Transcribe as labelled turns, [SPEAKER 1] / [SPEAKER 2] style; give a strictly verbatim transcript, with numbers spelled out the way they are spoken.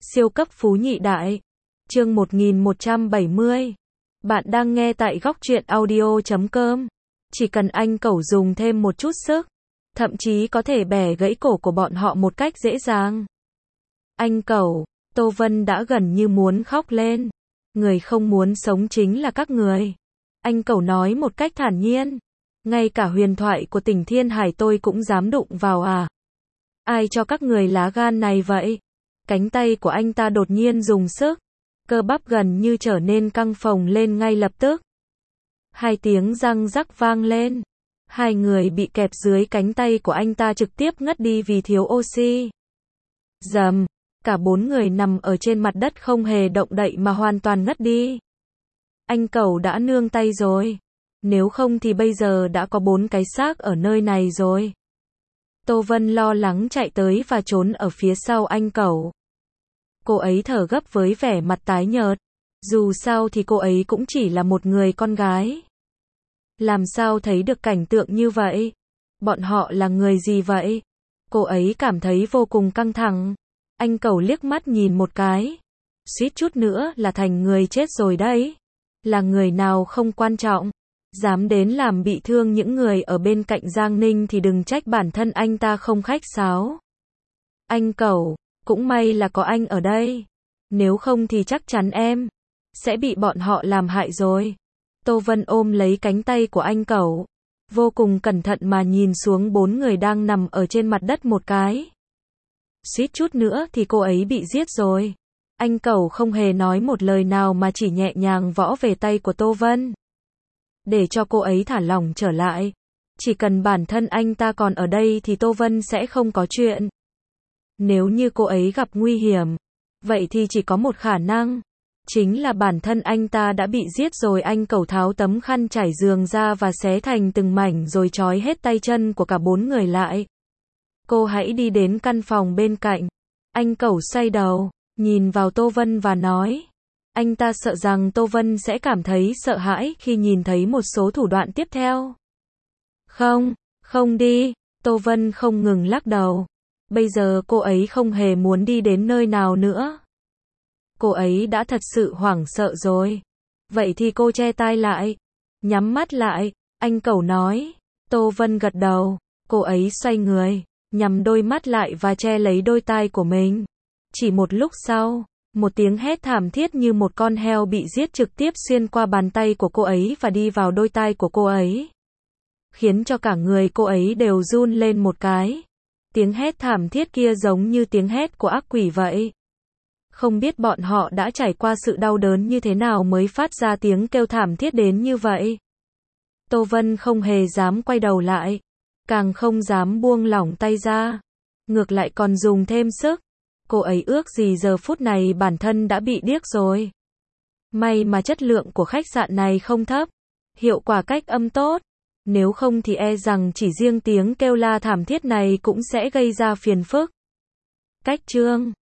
[SPEAKER 1] Siêu cấp phú nhị đại. Chương một nghìn một trăm bảy mươi. Bạn đang nghe tại góc truyện audio chấm com. Chỉ cần anh cẩu dùng thêm một chút sức, thậm chí có thể bẻ gãy cổ của bọn họ một cách dễ dàng. Anh cẩu, Tô Vân đã gần như muốn khóc lên. Người không muốn sống chính là các người. Anh cẩu nói một cách thản nhiên. Ngay cả huyền thoại của tỉnh Thiên Hải tôi cũng dám đụng vào à? Ai cho các người lá gan này vậy? Cánh tay của anh ta đột nhiên dùng sức, cơ bắp gần như trở nên căng phồng lên ngay lập tức. Hai tiếng răng rắc vang lên. Hai người bị kẹp dưới cánh tay của anh ta trực tiếp ngất đi vì thiếu oxy. Dầm, cả bốn người nằm ở trên mặt đất không hề động đậy mà hoàn toàn ngất đi. Anh cẩu đã nương tay rồi. Nếu không thì bây giờ đã có bốn cái xác ở nơi này rồi. Tô Vân lo lắng chạy tới và trốn ở phía sau anh cẩu. Cô ấy thở gấp với vẻ mặt tái nhợt. Dù sao thì cô ấy cũng chỉ là một người con gái. Làm sao thấy được cảnh tượng như vậy? Bọn họ là người gì vậy? Cô ấy cảm thấy vô cùng căng thẳng. Anh cẩu liếc mắt nhìn một cái. Suýt chút nữa là thành người chết rồi đấy. Là người nào không quan trọng. Dám đến làm bị thương những người ở bên cạnh Giang Ninh thì đừng trách bản thân anh ta không khách sáo. Anh cẩu, cũng may là có anh ở đây. Nếu không thì chắc chắn em sẽ bị bọn họ làm hại rồi. Tô Vân ôm lấy cánh tay của anh cẩu, vô cùng cẩn thận mà nhìn xuống bốn người đang nằm ở trên mặt đất một cái. Suýt chút nữa thì cô ấy bị giết rồi. Anh cẩu không hề nói một lời nào mà chỉ nhẹ nhàng võ về tay của Tô Vân, để cho cô ấy thả lỏng trở lại. Chỉ cần bản thân anh ta còn ở đây thì Tô Vân sẽ không có chuyện. Nếu như cô ấy gặp nguy hiểm, vậy thì chỉ có một khả năng, chính là bản thân anh ta đã bị giết rồi. Anh cẩu tháo tấm khăn trải giường ra và xé thành từng mảnh rồi trói hết tay chân của cả bốn người lại. Cô hãy đi đến căn phòng bên cạnh. Anh cẩu xoay đầu, nhìn vào Tô Vân và nói. Anh ta sợ rằng Tô Vân sẽ cảm thấy sợ hãi khi nhìn thấy một số thủ đoạn tiếp theo. Không, không đi. Tô Vân không ngừng lắc đầu. Bây giờ cô ấy không hề muốn đi đến nơi nào nữa. Cô ấy đã thật sự hoảng sợ rồi. Vậy thì cô che tai lại, nhắm mắt lại, anh cẩu nói. Tô Vân gật đầu. Cô ấy xoay người, nhắm đôi mắt lại và che lấy đôi tai của mình. Chỉ một lúc sau, một tiếng hét thảm thiết như một con heo bị giết trực tiếp xuyên qua bàn tay của cô ấy và đi vào đôi tai của cô ấy, khiến cho cả người cô ấy đều run lên một cái. Tiếng hét thảm thiết kia giống như tiếng hét của ác quỷ vậy. Không biết bọn họ đã trải qua sự đau đớn như thế nào mới phát ra tiếng kêu thảm thiết đến như vậy. Tô Vân không hề dám quay đầu lại, càng không dám buông lỏng tay ra, ngược lại còn dùng thêm sức. Cô ấy ước gì giờ phút này bản thân đã bị điếc rồi. May mà chất lượng của khách sạn này không thấp, hiệu quả cách âm tốt. Nếu không thì e rằng chỉ riêng tiếng kêu la thảm thiết này cũng sẽ gây ra phiền phức. Cách chương